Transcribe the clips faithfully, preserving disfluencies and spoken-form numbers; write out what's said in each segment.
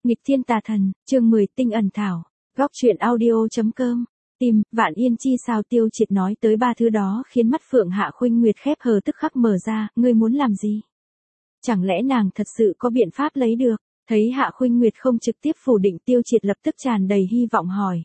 Nghịch thiên tà thần, chương mười tinh ẩn thảo, góc truyện audio.com, tìm, vạn yên chi sao Tiêu Triệt nói tới ba thứ đó khiến mắt Phượng Hạ Khuynh Nguyệt khép hờ tức khắc mở ra, ngươi muốn làm gì? Chẳng lẽ nàng thật sự có biện pháp lấy được? Thấy Hạ Khuynh Nguyệt không trực tiếp phủ định, Tiêu Triệt lập tức tràn đầy hy vọng hỏi.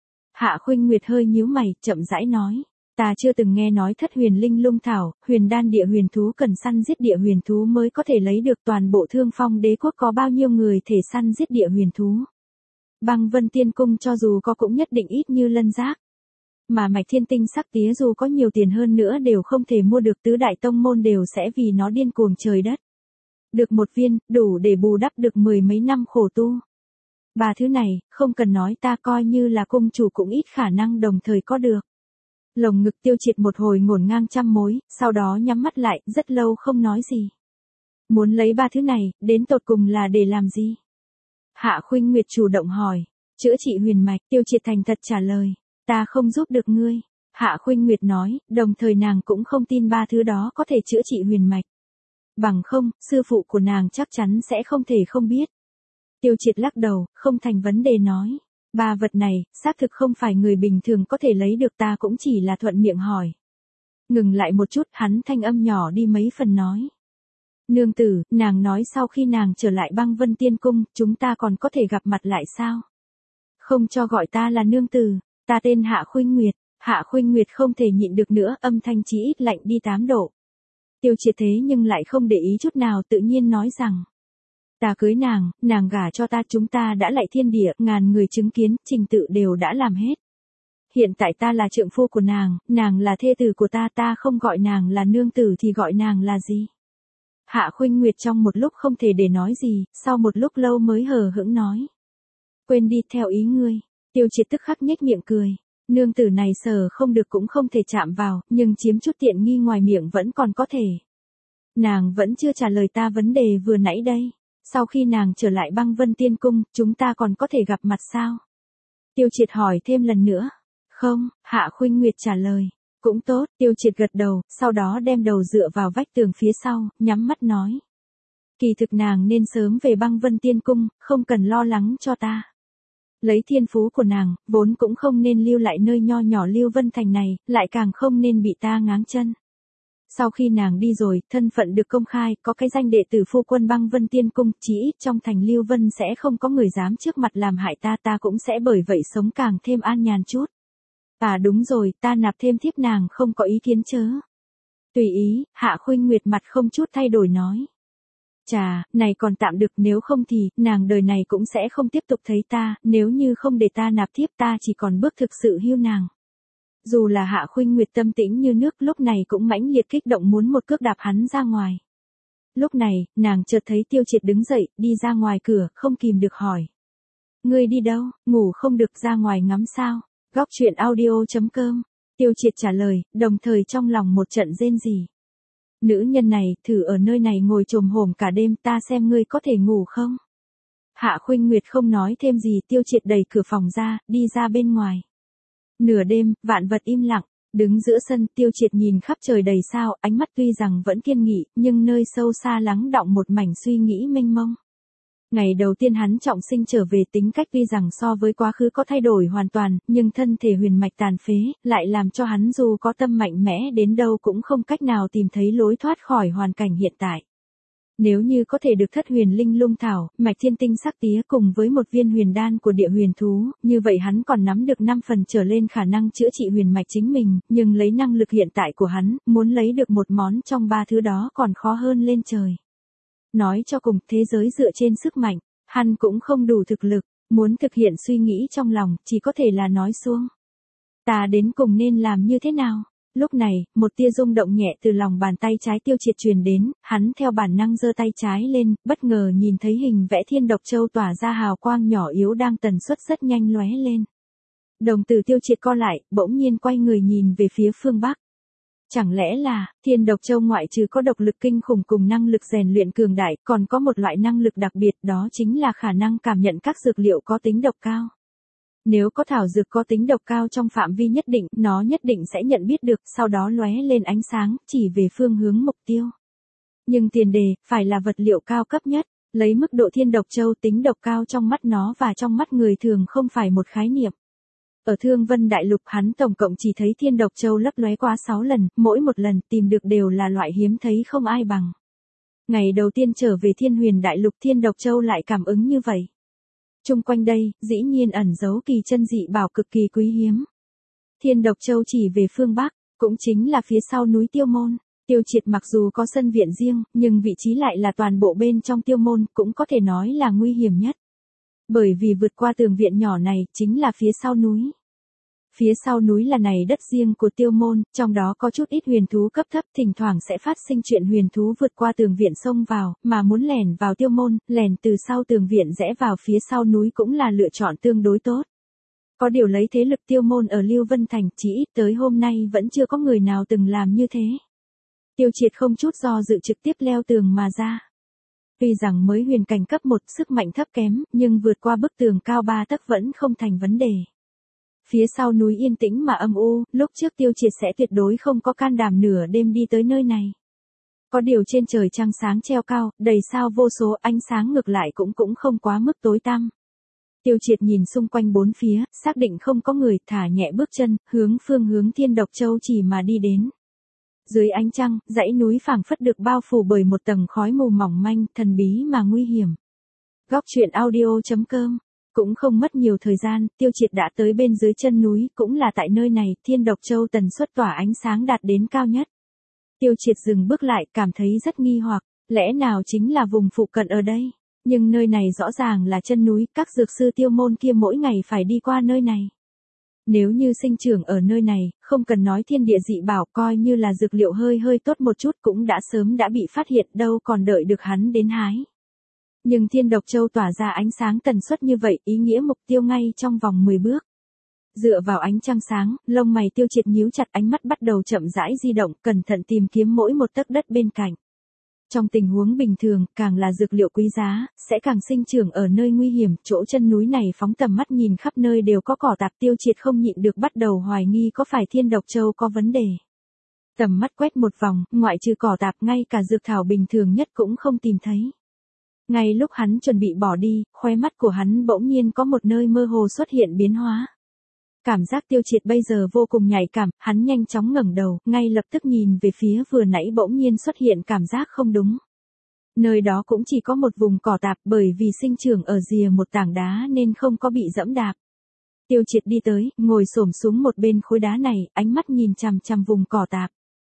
Hạ Khuynh Nguyệt hơi nhíu mày, chậm rãi nói. Ta chưa từng nghe nói thất huyền linh lung thảo, huyền đan địa huyền thú cần săn giết địa huyền thú mới có thể lấy được. Toàn bộ Thương Phong đế quốc có bao nhiêu người thể săn giết địa huyền thú? Băng Vân Tiên Cung cho dù có cũng nhất định ít như lân giác. Mà Mạch Thiên Tinh sắc tía dù có nhiều tiền hơn nữa đều không thể mua được, tứ đại tông môn đều sẽ vì nó điên cuồng trời đất. Được một viên, đủ để bù đắp được mười mấy năm khổ tu. Ba thứ này, không cần nói ta coi như là cung chủ cũng ít khả năng đồng thời có được. Lồng ngực Tiêu Triệt một hồi ngổn ngang trăm mối, sau đó nhắm mắt lại, rất lâu không nói gì. Muốn lấy ba thứ này, đến tột cùng là để làm gì? Hạ Khuynh Nguyệt chủ động hỏi. Chữa trị huyền mạch, Tiêu Triệt thành thật trả lời. Ta không giúp được ngươi. Hạ Khuynh Nguyệt nói, đồng thời nàng cũng không tin ba thứ đó có thể chữa trị huyền mạch. Bằng không, sư phụ của nàng chắc chắn sẽ không thể không biết. Tiêu Triệt lắc đầu, không thành vấn đề nói. Ba vật này, xác thực không phải người bình thường có thể lấy được, ta cũng chỉ là thuận miệng hỏi. Ngừng lại một chút, hắn thanh âm nhỏ đi mấy phần nói. Nương tử, nàng nói sau khi nàng trở lại Băng Vân Tiên Cung, chúng ta còn có thể gặp mặt lại sao? Không cho gọi ta là nương tử, ta tên Hạ Khuynh Nguyệt. Hạ Khuynh Nguyệt không thể nhịn được nữa, âm thanh chí ít lạnh đi tám độ. Tiêu Triệt thế nhưng lại không để ý chút nào, tự nhiên nói rằng. Ta cưới nàng, nàng gả cho ta, chúng ta đã lại thiên địa, ngàn người chứng kiến, trình tự đều đã làm hết. Hiện tại ta là trượng phu của nàng, nàng là thê tử của ta, ta không gọi nàng là nương tử thì gọi nàng là gì? Hạ Khuynh Nguyệt trong một lúc không thể để nói gì, sau một lúc lâu mới hờ hững nói. Quên đi, theo ý ngươi. Tiêu Triệt tức khắc nhếch miệng cười. Nương tử này sờ không được cũng không thể chạm vào, nhưng chiếm chút tiện nghi ngoài miệng vẫn còn có thể. Nàng vẫn chưa trả lời ta vấn đề vừa nãy đây. Sau khi nàng trở lại Băng Vân Tiên Cung, chúng ta còn có thể gặp mặt sao? Tiêu Triệt hỏi thêm lần nữa. Không, Hạ Khuynh Nguyệt trả lời. Cũng tốt, Tiêu Triệt gật đầu, sau đó đem đầu dựa vào vách tường phía sau, nhắm mắt nói. Kỳ thực nàng nên sớm về Băng Vân Tiên Cung, không cần lo lắng cho ta. Lấy thiên phú của nàng, vốn cũng không nên lưu lại nơi nho nhỏ Lưu Vân Thành này, lại càng không nên bị ta ngáng chân. Sau khi nàng đi rồi, thân phận được công khai, có cái danh đệ tử phu quân Băng Vân Tiên Cung, chỉ ít trong thành Lưu Vân sẽ không có người dám trước mặt làm hại ta, ta cũng sẽ bởi vậy sống càng thêm an nhàn chút. À đúng rồi, ta nạp thêm thiếp nàng không có ý kiến chớ. Tùy ý, Hạ Khuynh Nguyệt mặt không chút thay đổi nói. Chà, này còn tạm được, nếu không thì, nàng đời này cũng sẽ không tiếp tục thấy ta, nếu như không để ta nạp thiếp ta chỉ còn bước thực sự hiu nàng. Dù là Hạ Khuynh Nguyệt tâm tĩnh như nước, lúc này cũng mãnh liệt kích động muốn một cước đạp hắn ra ngoài. Lúc này, nàng chợt thấy Tiêu Triệt đứng dậy, đi ra ngoài cửa, không kìm được hỏi. Ngươi đi đâu, ngủ không được, ra ngoài ngắm sao? Góc truyện audio.com, Tiêu Triệt trả lời, đồng thời trong lòng một trận rên rỉ. Nữ nhân này, thử ở nơi này ngồi chồm hổm cả đêm, ta xem ngươi có thể ngủ không? Hạ Khuynh Nguyệt không nói thêm gì, Tiêu Triệt đẩy cửa phòng ra, đi ra bên ngoài. Nửa đêm, vạn vật im lặng, đứng giữa sân, Tiêu Triệt nhìn khắp trời đầy sao, ánh mắt tuy rằng vẫn kiên nghị, nhưng nơi sâu xa lắng đọng một mảnh suy nghĩ mênh mông. Ngày đầu tiên hắn trọng sinh trở về, tính cách tuy rằng so với quá khứ có thay đổi hoàn toàn, nhưng thân thể huyền mạch tàn phế, lại làm cho hắn dù có tâm mạnh mẽ đến đâu cũng không cách nào tìm thấy lối thoát khỏi hoàn cảnh hiện tại. Nếu như có thể được thất huyền linh lung thảo, Mạch Thiên Tinh sắc tía cùng với một viên huyền đan của địa huyền thú, như vậy hắn còn nắm được năm phần trở lên khả năng chữa trị huyền mạch chính mình, nhưng lấy năng lực hiện tại của hắn, muốn lấy được một món trong ba thứ đó còn khó hơn lên trời. Nói cho cùng, thế giới dựa trên sức mạnh, hắn cũng không đủ thực lực, muốn thực hiện suy nghĩ trong lòng, chỉ có thể là nói suông. Ta đến cùng nên làm như thế nào? Lúc này, một tia rung động nhẹ từ lòng bàn tay trái Tiêu Triệt truyền đến, hắn theo bản năng giơ tay trái lên, bất ngờ nhìn thấy hình vẽ thiên độc châu tỏa ra hào quang nhỏ yếu đang tần suất rất nhanh lóe lên. Đồng tử Tiêu Triệt co lại, bỗng nhiên quay người nhìn về phía phương Bắc. Chẳng lẽ là, thiên độc châu ngoại trừ có độc lực kinh khủng cùng năng lực rèn luyện cường đại, còn có một loại năng lực đặc biệt, đó chính là khả năng cảm nhận các dược liệu có tính độc cao. Nếu có thảo dược có tính độc cao trong phạm vi nhất định, nó nhất định sẽ nhận biết được, sau đó lóe lên ánh sáng, chỉ về phương hướng mục tiêu. Nhưng tiền đề, phải là vật liệu cao cấp nhất. Lấy mức độ thiên độc châu tính độc cao trong mắt nó và trong mắt người thường không phải một khái niệm. Ở Thương Vân Đại Lục hắn tổng cộng chỉ thấy thiên độc châu lấp lóe qua sáu lần, mỗi một lần tìm được đều là loại hiếm thấy không ai bằng. Ngày đầu tiên trở về Thiên Huyền Đại Lục thiên độc châu lại cảm ứng như vậy. Trung quanh đây, dĩ nhiên ẩn giấu kỳ chân dị bảo cực kỳ quý hiếm. Thiên độc châu chỉ về phương Bắc, cũng chính là phía sau núi Tiêu Môn. Tiêu Triệt mặc dù có sân viện riêng, nhưng vị trí lại là toàn bộ bên trong Tiêu Môn, cũng có thể nói là nguy hiểm nhất. Bởi vì vượt qua tường viện nhỏ này, chính là phía sau núi. Phía sau núi là này đất riêng của Tiêu Môn, trong đó có chút ít huyền thú cấp thấp, thỉnh thoảng sẽ phát sinh chuyện huyền thú vượt qua tường viện xông vào, mà muốn lẻn vào Tiêu Môn, lẻn từ sau tường viện rẽ vào phía sau núi cũng là lựa chọn tương đối tốt. Có điều lấy thế lực Tiêu Môn ở Lưu Vân Thành, chỉ ít tới hôm nay vẫn chưa có người nào từng làm như thế. Tiêu Triệt không chút do dự trực tiếp leo tường mà ra. Tuy rằng mới huyền cảnh cấp một sức mạnh thấp kém, nhưng vượt qua bức tường cao ba tấc vẫn không thành vấn đề. Phía sau núi yên tĩnh mà âm u, lúc trước Tiêu Triệt sẽ tuyệt đối không có can đảm nửa đêm đi tới nơi này. Có điều trên trời trăng sáng treo cao, đầy sao vô số, ánh sáng ngược lại cũng cũng không quá mức tối tăm. Tiêu Triệt nhìn xung quanh bốn phía, xác định không có người, thả nhẹ bước chân, hướng phương hướng Thiên Độc Châu chỉ mà đi đến. Dưới ánh trăng, dãy núi phảng phất được bao phủ bởi một tầng khói mù mỏng manh, thần bí mà nguy hiểm. Góc truyện audio chấm com. Cũng không mất nhiều thời gian, Tiêu Triệt đã tới bên dưới chân núi, cũng là tại nơi này, Thiên Độc Châu tần suất tỏa ánh sáng đạt đến cao nhất. Tiêu Triệt dừng bước lại, cảm thấy rất nghi hoặc, lẽ nào chính là vùng phụ cận ở đây? Nhưng nơi này rõ ràng là chân núi, các dược sư Tiêu Môn kia mỗi ngày phải đi qua nơi này. Nếu như sinh trưởng ở nơi này, không cần nói thiên địa dị bảo, coi như là dược liệu hơi hơi tốt một chút cũng đã sớm đã bị phát hiện, đâu còn đợi được hắn đến hái. Nhưng Thiên Độc Châu tỏa ra ánh sáng tần suất như vậy, ý nghĩa mục tiêu ngay trong vòng mười bước. Dựa vào ánh trăng sáng, lông mày Tiêu Triệt nhíu chặt, ánh mắt bắt đầu chậm rãi di động, cẩn thận tìm kiếm mỗi một tấc đất bên cạnh. Trong tình huống bình thường, càng là dược liệu quý giá, sẽ càng sinh trưởng ở nơi nguy hiểm, chỗ chân núi này phóng tầm mắt nhìn khắp nơi đều có cỏ tạp. Tiêu Triệt không nhịn được bắt đầu hoài nghi có phải Thiên Độc Châu có vấn đề. Tầm mắt quét một vòng, ngoại trừ cỏ tạp ngay cả dược thảo bình thường nhất cũng không tìm thấy. Ngay lúc hắn chuẩn bị bỏ đi, khóe mắt của hắn bỗng nhiên có một nơi mơ hồ xuất hiện biến hóa. Cảm giác Tiêu Triệt bây giờ vô cùng nhạy cảm, hắn nhanh chóng ngẩng đầu, ngay lập tức nhìn về phía vừa nãy bỗng nhiên xuất hiện cảm giác không đúng. Nơi đó cũng chỉ có một vùng cỏ tạp, bởi vì sinh trưởng ở rìa một tảng đá nên không có bị dẫm đạp. Tiêu Triệt đi tới, ngồi xổm xuống một bên khối đá này, ánh mắt nhìn chằm chằm vùng cỏ tạp.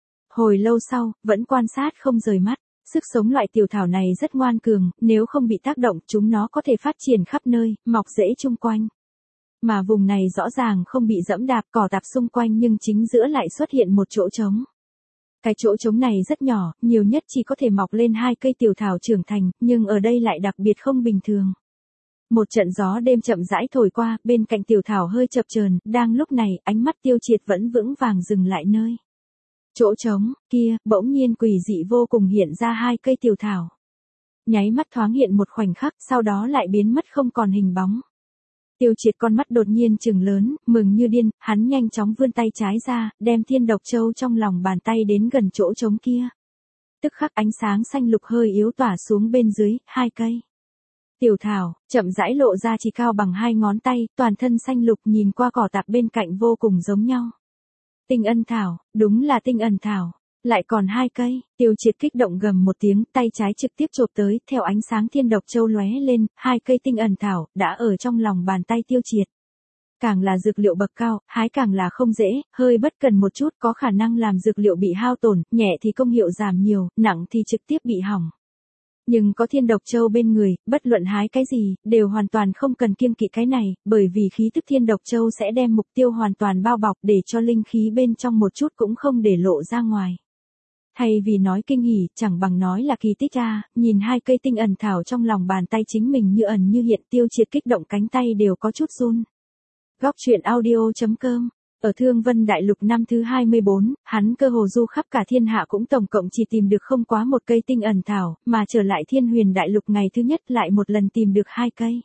Hồi lâu sau, vẫn quan sát không rời mắt. Sức sống loại tiểu thảo này rất ngoan cường, nếu không bị tác động, chúng nó có thể phát triển khắp nơi, mọc rễ chung quanh. Mà vùng này rõ ràng không bị dẫm đạp, cỏ tạp xung quanh, nhưng chính giữa lại xuất hiện một chỗ trống. Cái chỗ trống này rất nhỏ, nhiều nhất chỉ có thể mọc lên hai cây tiểu thảo trưởng thành, nhưng ở đây lại đặc biệt không bình thường. Một trận gió đêm chậm rãi thổi qua, bên cạnh tiểu thảo hơi chập chờn, đang lúc này, ánh mắt Tiêu Triệt vẫn vững vàng dừng lại nơi. Chỗ trống, kia, bỗng nhiên quỷ dị vô cùng hiện ra hai cây tiểu thảo. Nháy mắt thoáng hiện một khoảnh khắc, sau đó lại biến mất không còn hình bóng. Tiêu Triệt con mắt đột nhiên trừng lớn, mừng như điên, hắn nhanh chóng vươn tay trái ra, đem Thiên Độc Châu trong lòng bàn tay đến gần chỗ trống kia. Tức khắc ánh sáng xanh lục hơi yếu tỏa xuống bên dưới, hai cây. Tiểu thảo, chậm rãi lộ ra chỉ cao bằng hai ngón tay, toàn thân xanh lục, nhìn qua cỏ tạp bên cạnh vô cùng giống nhau. Tinh ân thảo, đúng là tinh ân thảo. Lại còn hai cây, Tiêu Triệt kích động gầm một tiếng, tay trái trực tiếp chộp tới, theo ánh sáng Thiên Độc Châu lóe lên, hai cây tinh ẩn thảo, đã ở trong lòng bàn tay Tiêu Triệt. Càng là dược liệu bậc cao, hái càng là không dễ, hơi bất cần một chút có khả năng làm dược liệu bị hao tổn, nhẹ thì công hiệu giảm nhiều, nặng thì trực tiếp bị hỏng. Nhưng có Thiên Độc Châu bên người, bất luận hái cái gì, đều hoàn toàn không cần kiêng kỵ cái này, bởi vì khí tức Thiên Độc Châu sẽ đem mục tiêu hoàn toàn bao bọc để cho linh khí bên trong một chút cũng không để lộ ra ngoài. Thay vì nói kinh hỉ, chẳng bằng nói là kỳ tích a. Nhìn hai cây tinh ẩn thảo trong lòng bàn tay chính mình như ẩn như hiện, Tiêu Triệt kích động cánh tay đều có chút run. Góc truyện audio chấm com. Ở Thương Vân Đại Lục năm thứ hai mươi bốn, hắn cơ hồ du khắp cả thiên hạ cũng tổng cộng chỉ tìm được không quá một cây tinh ẩn thảo, mà trở lại Thiên Huyền Đại Lục ngày thứ nhất lại một lần tìm được hai cây.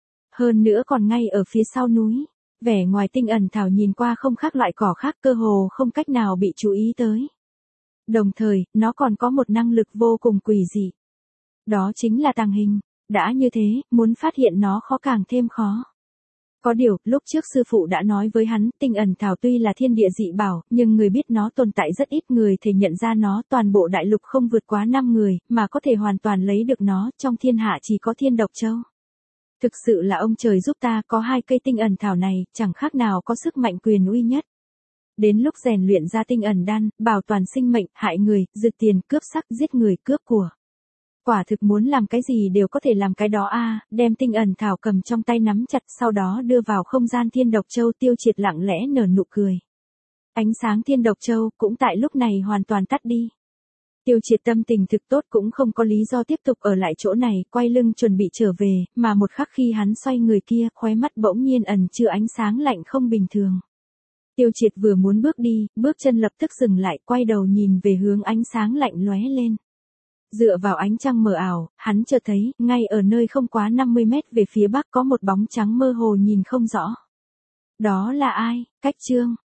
Hơn nữa còn ngay ở phía sau núi. Vẻ ngoài tinh ẩn thảo nhìn qua không khác loại cỏ khác, cơ hồ không cách nào bị chú ý tới. Đồng thời, nó còn có một năng lực vô cùng quỷ dị. Đó chính là tàng hình. Đã như thế, muốn phát hiện nó khó càng thêm khó. Có điều, lúc trước sư phụ đã nói với hắn, tinh ẩn thảo tuy là thiên địa dị bảo, nhưng người biết nó tồn tại rất ít người thể nhận ra nó, toàn bộ đại lục không vượt quá năm người, mà có thể hoàn toàn lấy được nó, trong thiên hạ chỉ có Thiên Độc Châu. Thực sự là ông trời giúp ta, có hai cây tinh ẩn thảo này, chẳng khác nào có sức mạnh quyền uy nhất. Đến lúc rèn luyện ra tinh ẩn đan, bảo toàn sinh mệnh, hại người, giật tiền, cướp sắc, giết người, cướp của. Quả thực muốn làm cái gì đều có thể làm cái đó a, đem tinh ẩn thảo cầm trong tay nắm chặt, sau đó đưa vào không gian Thiên Độc Châu. Tiêu Triệt lặng lẽ nở nụ cười. Ánh sáng Thiên Độc Châu cũng tại lúc này hoàn toàn tắt đi. Tiêu Triệt tâm tình thực tốt, cũng không có lý do tiếp tục ở lại chỗ này, quay lưng chuẩn bị trở về, mà một khắc khi hắn xoay người kia, khóe mắt bỗng nhiên ẩn chứa ánh sáng lạnh không bình thường. Tiêu Triệt vừa muốn bước đi, bước chân lập tức dừng lại, quay đầu nhìn về hướng ánh sáng lạnh lóe lên. Dựa vào ánh trăng mờ ảo, hắn chợt thấy, ngay ở nơi không quá năm mươi mét về phía bắc có một bóng trắng mơ hồ nhìn không rõ. Đó là ai? Cách Trương.